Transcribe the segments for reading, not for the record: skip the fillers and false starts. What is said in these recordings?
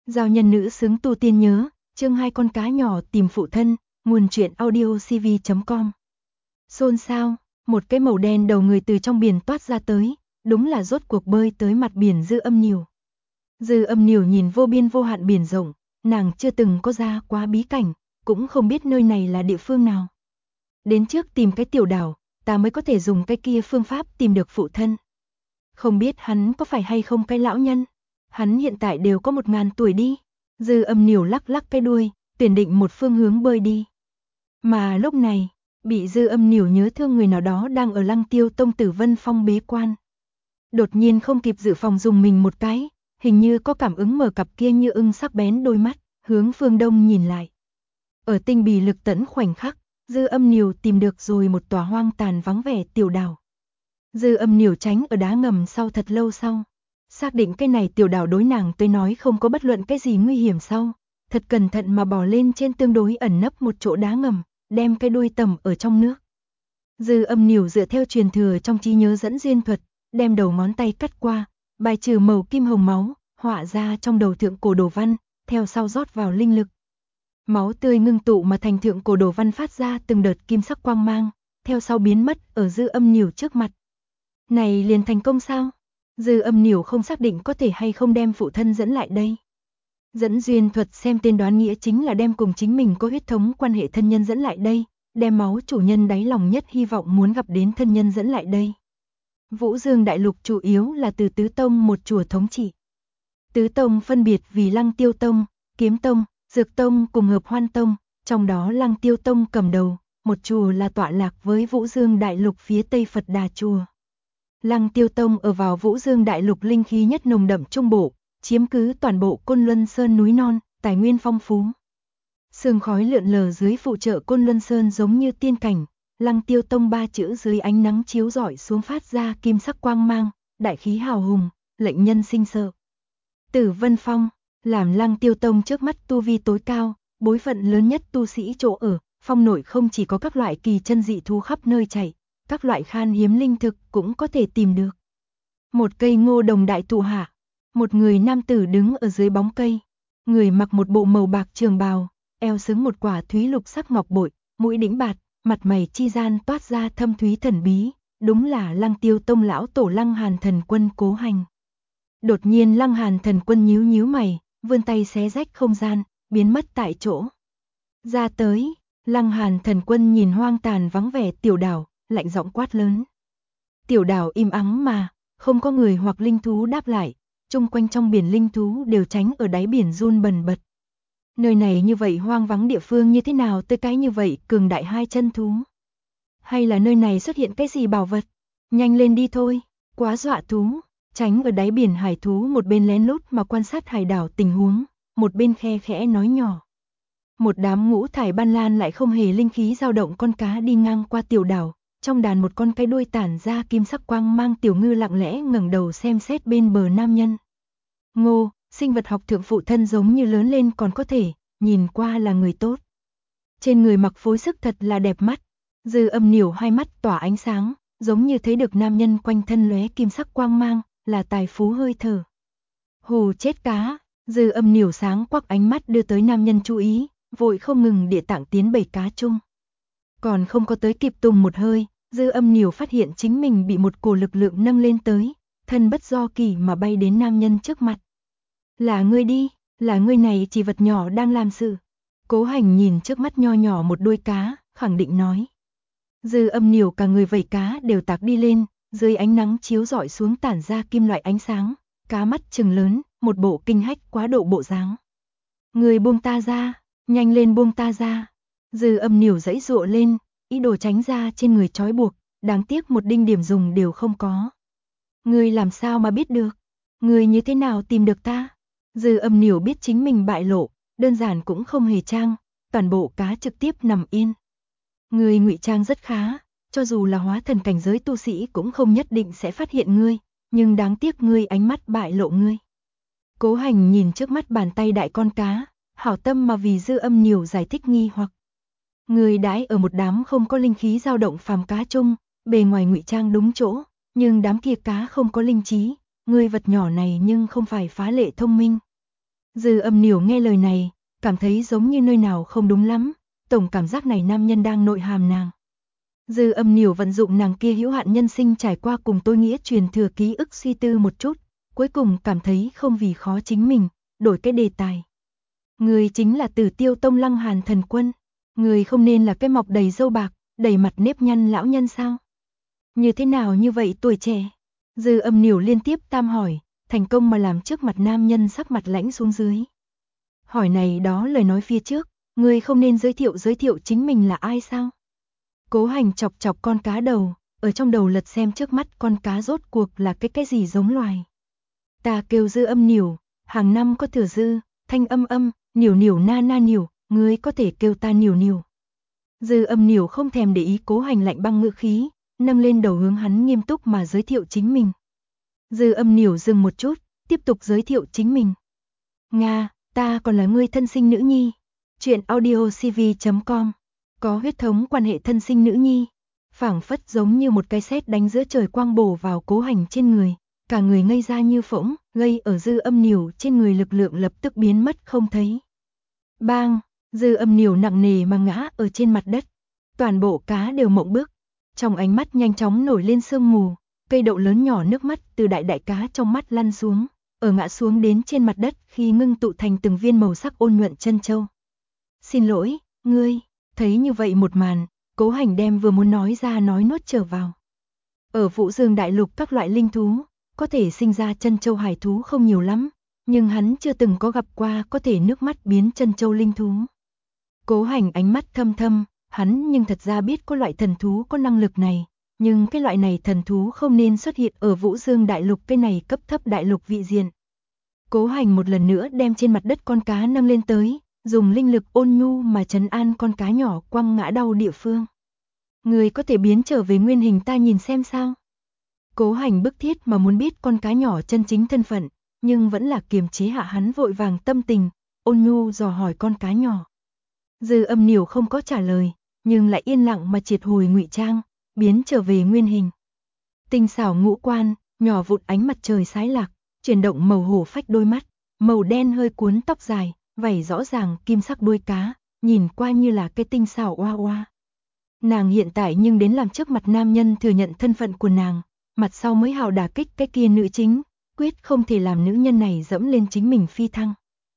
Giao nhân nữ xứng tu tiên nhớ, chương 2 con cá nhỏ tìm phụ thân, nguồn truyện audio cv.com. Xôn xao, một cái màu đen đầu người từ trong biển toát ra tới, đúng là rốt cuộc bơi tới mặt biển Dư Âm Nhiều. Dư Âm Nhiều nhìn vô biên vô hạn biển rộng, nàng chưa từng có ra quá bí cảnh, cũng không biết nơi này là địa phương nào. Đến trước tìm cái tiểu đảo, ta mới có thể dùng cái kia phương pháp tìm được phụ thân. Không biết hắn có phải hay không cái lão nhân. Hắn hiện tại đều có 1000 tuổi đi. Dư Âm Nhiều lắc lắc cái đuôi, tuyển định một phương hướng bơi đi. Mà lúc này, bị Dư Âm Nhiều nhớ thương người nào đó đang ở Lăng Tiêu Tông Tử Vân Phong bế quan. Đột nhiên không kịp dự phòng dùng mình một cái, hình như có cảm ứng mở cặp kia như ưng sắc bén đôi mắt, hướng phương đông nhìn lại. Ở tinh bì lực tẫn khoảnh khắc, Dư Âm Nhiều tìm được rồi một tòa hoang tàn vắng vẻ tiểu đảo. Dư Âm Nhiều tránh ở đá ngầm sau thật lâu sau. Xác định cái này tiểu đảo đối nàng tôi nói không có bất luận cái gì nguy hiểm sau, thật cẩn thận mà bò lên trên tương đối ẩn nấp một chỗ đá ngầm, đem cái đuôi tầm ở trong nước. Dư Âm Nhiều dựa theo truyền thừa trong trí nhớ dẫn duyên thuật, đem đầu ngón tay cắt qua, bài trừ màu kim hồng máu, họa ra trong đầu thượng cổ đồ văn, theo sau rót vào linh lực. Máu tươi ngưng tụ mà thành thượng cổ đồ văn phát ra từng đợt kim sắc quang mang, theo sau biến mất ở Dư Âm Nhiều trước mặt. Này liền thành công sao? Dư Âm Nhiều không xác định có thể hay không đem phụ thân dẫn lại đây. Dẫn duyên thuật xem tên đoán nghĩa chính là đem cùng chính mình có huyết thống quan hệ thân nhân dẫn lại đây, đem máu chủ nhân đáy lòng nhất hy vọng muốn gặp đến thân nhân dẫn lại đây. Vũ Dương Đại Lục chủ yếu là từ tứ tông một chùa thống trị. Tứ tông phân biệt vì Lăng Tiêu Tông, Kiếm Tông, Dược Tông cùng Hợp Hoan Tông, trong đó Lăng Tiêu Tông cầm đầu, một chùa là tọa lạc với Vũ Dương Đại Lục phía Tây Phật Đà Chùa. Lăng Tiêu Tông ở vào Vũ Dương Đại Lục linh khí nhất nồng đậm trung bộ, chiếm cứ toàn bộ Côn Luân Sơn núi non, tài nguyên phong phú. Sương khói lượn lờ dưới phụ trợ Côn Luân Sơn giống như tiên cảnh, Lăng Tiêu Tông ba chữ dưới ánh nắng chiếu rọi xuống phát ra kim sắc quang mang, đại khí hào hùng, lệnh nhân sinh sợ. Tử Vân Phong, làm Lăng Tiêu Tông trước mắt tu vi tối cao, bối phận lớn nhất tu sĩ chỗ ở, phong nội không chỉ có các loại kỳ chân dị thú khắp nơi chạy, các loại khan hiếm linh thực cũng có thể tìm được. Một cây ngô đồng đại thụ hạ, một người nam tử đứng ở dưới bóng cây, người mặc một bộ màu bạc trường bào, eo xứng một quả thúy lục sắc ngọc bội, mũi đĩnh bạt, mặt mày chi gian toát ra thâm thúy thần bí, đúng là Lăng Tiêu Tông lão tổ Lăng Hàn Thần Quân Cố Hành. Đột nhiên Lăng Hàn Thần Quân nhíu nhíu mày, vươn tay xé rách không gian, biến mất tại chỗ. Ra tới, Lăng Hàn Thần Quân nhìn hoang tàn vắng vẻ tiểu đảo, lạnh giọng quát lớn. Tiểu đảo im ắng mà, không có người hoặc linh thú đáp lại, chung quanh trong biển linh thú đều tránh ở đáy biển run bần bật. Nơi này như vậy hoang vắng địa phương như thế nào tới cái như vậy cường đại hai chân thú? Hay là nơi này xuất hiện cái gì bảo vật? Nhanh lên đi thôi, quá dọa thú. Tránh ở đáy biển hải thú một bên lén lút mà quan sát hải đảo tình huống, một bên khe khẽ nói nhỏ. Một đám ngũ thải ban lan lại không hề linh khí dao động con cá đi ngang qua tiểu đảo, trong đàn một con cái đuôi tản ra kim sắc quang mang tiểu ngư lặng lẽ ngẩng đầu xem xét bên bờ nam nhân. Ngô, sinh vật học thượng phụ thân giống như lớn lên còn có thể, nhìn qua là người tốt. Trên người mặc phối sức thật là đẹp mắt, Dư Âm Nhiều hai mắt tỏa ánh sáng, giống như thấy được nam nhân quanh thân lóe kim sắc quang mang, là tài phú hơi thở. Hù chết cá, Dư Âm Nhiều sáng quắc ánh mắt đưa tới nam nhân chú ý, vội không ngừng địa tạng tiến bầy cá chung. Còn không có tới kịp tùng một hơi, Dư Âm Nhiều phát hiện chính mình bị một cổ lực lượng nâng lên tới, thân bất do kỳ mà bay đến nam nhân trước mặt. Là ngươi đi, là ngươi này chỉ vật nhỏ đang làm sự. Cố Hành nhìn trước mắt nho nhỏ một đuôi cá, khẳng định nói. Dư Âm Nhiều cả người vẩy cá đều tạc đi lên, dưới ánh nắng chiếu rọi xuống tản ra kim loại ánh sáng, cá mắt trừng lớn, một bộ kinh hách quá độ bộ dáng. Người buông ta ra, nhanh lên buông ta ra. Dư Âm Nhiều giãy giụa lên, ý đồ tránh ra trên người trói buộc, đáng tiếc một đinh điểm dùng đều không có. Ngươi làm sao mà biết được? Ngươi như thế nào tìm được ta? Dư Âm Nhiều biết chính mình bại lộ, đơn giản cũng không hề trang, toàn bộ cá trực tiếp nằm yên. Ngươi ngụy trang rất khá, cho dù là hóa thần cảnh giới tu sĩ cũng không nhất định sẽ phát hiện ngươi, nhưng đáng tiếc ngươi ánh mắt bại lộ ngươi. Cố Hành nhìn trước mắt bàn tay đại con cá, hảo tâm mà vì Dư Âm Nhiều giải thích nghi hoặc. Ngươi đãi ở một đám không có linh khí dao động phàm cá chung, bề ngoài ngụy trang đúng chỗ, nhưng đám kia cá không có linh trí, ngươi vật nhỏ này nhưng không phải phá lệ thông minh. Dư Âm Nỉu nghe lời này, cảm thấy giống như nơi nào không đúng lắm, tổng cảm giác này nam nhân đang nội hàm nàng. Dư Âm Nỉu vận dụng nàng kia hữu hạn nhân sinh trải qua cùng tôi nghĩa truyền thừa ký ức suy tư một chút, cuối cùng cảm thấy không vì khó chính mình, đổi cái đề tài. Người chính là Tử Tiêu Tông Lăng Hàn thần quân, người không nên là cái mọc đầy râu bạc, đầy mặt nếp nhăn lão nhân sao? Như thế nào như vậy tuổi trẻ? Dư Âm Nỉu liên tiếp tam hỏi, thành công mà làm trước mặt nam nhân sắc mặt lãnh xuống dưới. Hỏi này đó lời nói phía trước, người không nên giới thiệu chính mình là ai sao? Cố Hành chọc chọc con cá đầu, ở trong đầu lật xem trước mắt con cá rốt cuộc là cái gì giống loài. Ta kêu Dư Âm Nỉu, hàng năm có thừa dư, thanh âm, Nỉu Nỉu na na Nỉu, ngươi có thể kêu ta Nỉu Nỉu. Dư Âm Nỉu không thèm để ý Cố Hành lạnh băng ngữ khí, nâng lên đầu hướng hắn nghiêm túc mà giới thiệu chính mình. Dư Âm Nỉu dừng một chút, tiếp tục giới thiệu chính mình. Nga, ta còn là ngươi thân sinh nữ nhi. Chuyện audiocv.com. Có huyết thống quan hệ thân sinh nữ nhi. Phảng phất giống như một cái sét đánh giữa trời quang bổ vào Cố Hành trên người. Cả người ngây ra như phỗng, gây ở Dư Âm Nỉu trên người lực lượng lập tức biến mất không thấy. Bang, Dư Âm Nỉu nặng nề mà ngã ở trên mặt đất. Toàn bộ cá đều mộng bức. Trong ánh mắt nhanh chóng nổi lên sương mù, cây đậu lớn nhỏ nước mắt từ đại cá trong mắt lăn xuống, ở ngã xuống đến trên mặt đất khi ngưng tụ thành từng viên màu sắc ôn nhuận chân châu. Xin lỗi, ngươi, thấy như vậy một màn, Cố Hành đem vừa muốn nói ra nói nuốt trở vào. Ở Vũ Dương Đại Lục các loại linh thú, có thể sinh ra chân châu hải thú không nhiều lắm, nhưng hắn chưa từng có gặp qua có thể nước mắt biến chân châu linh thú. Cố Hành ánh mắt thâm thâm, hắn nhưng thật ra biết có loại thần thú có năng lực này, nhưng cái loại này thần thú không nên xuất hiện ở Vũ Dương Đại Lục cái này cấp thấp đại lục vị diện. Cố Hành một lần nữa đem trên mặt đất con cá nâng lên tới, dùng linh lực ôn nhu mà trấn an con cá nhỏ quăng ngã đau địa phương. Người có thể biến trở về nguyên hình ta nhìn xem sao? Cố Hành bức thiết mà muốn biết con cá nhỏ chân chính thân phận, nhưng vẫn là kiềm chế hạ hắn vội vàng tâm tình, ôn nhu dò hỏi con cá nhỏ. Dư Âm Nỉu không có trả lời, nhưng lại yên lặng mà triệt hồi ngụy trang, biến trở về nguyên hình. Tinh xảo ngũ quan, nhỏ vụn ánh mặt trời sái lạc, chuyển động màu hổ phách đôi mắt, màu đen hơi cuốn tóc dài, vảy rõ ràng kim sắc đuôi cá, nhìn qua như là cái tinh xảo oa oa. Nàng hiện tại nhưng đến làm trước mặt nam nhân thừa nhận thân phận của nàng, mặt sau mới hào đả kích cái kia nữ chính, quyết không thể làm nữ nhân này dẫm lên chính mình phi thăng.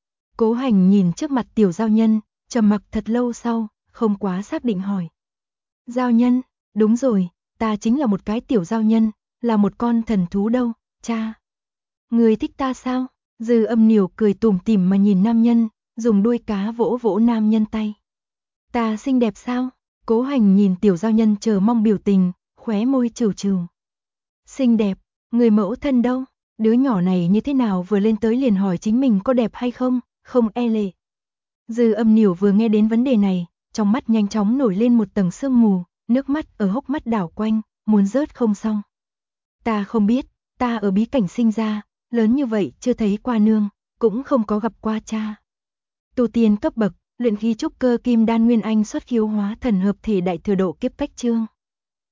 Cố Hành nhìn trước mặt tiểu giao nhân, trầm mặc thật lâu sau, không quá xác định hỏi. Giao nhân, đúng rồi, ta chính là một cái tiểu giao nhân, là một con thần thú đâu, cha. Người thích ta sao? Dư Âm Nỉu cười tủm tỉm mà nhìn nam nhân, dùng đuôi cá vỗ vỗ nam nhân tay. Ta xinh đẹp sao? Cố Hành nhìn tiểu giao nhân chờ mong biểu tình, khóe môi trừu trừu. Xinh đẹp, người mẫu thân đâu? Đứa nhỏ này như thế nào vừa lên tới liền hỏi chính mình có đẹp hay không, không e lệ. Dư Âm Nỉu vừa nghe đến vấn đề này, trong mắt nhanh chóng nổi lên một tầng sương mù, nước mắt ở hốc mắt đảo quanh, muốn rớt không xong. Ta không biết, ta ở bí cảnh sinh ra, lớn như vậy chưa thấy qua nương, cũng không có gặp qua cha. Tu tiên cấp bậc, luyện khí trúc cơ kim đan nguyên anh xuất khiếu hóa thần hợp thể đại thừa độ kiếp cách chương.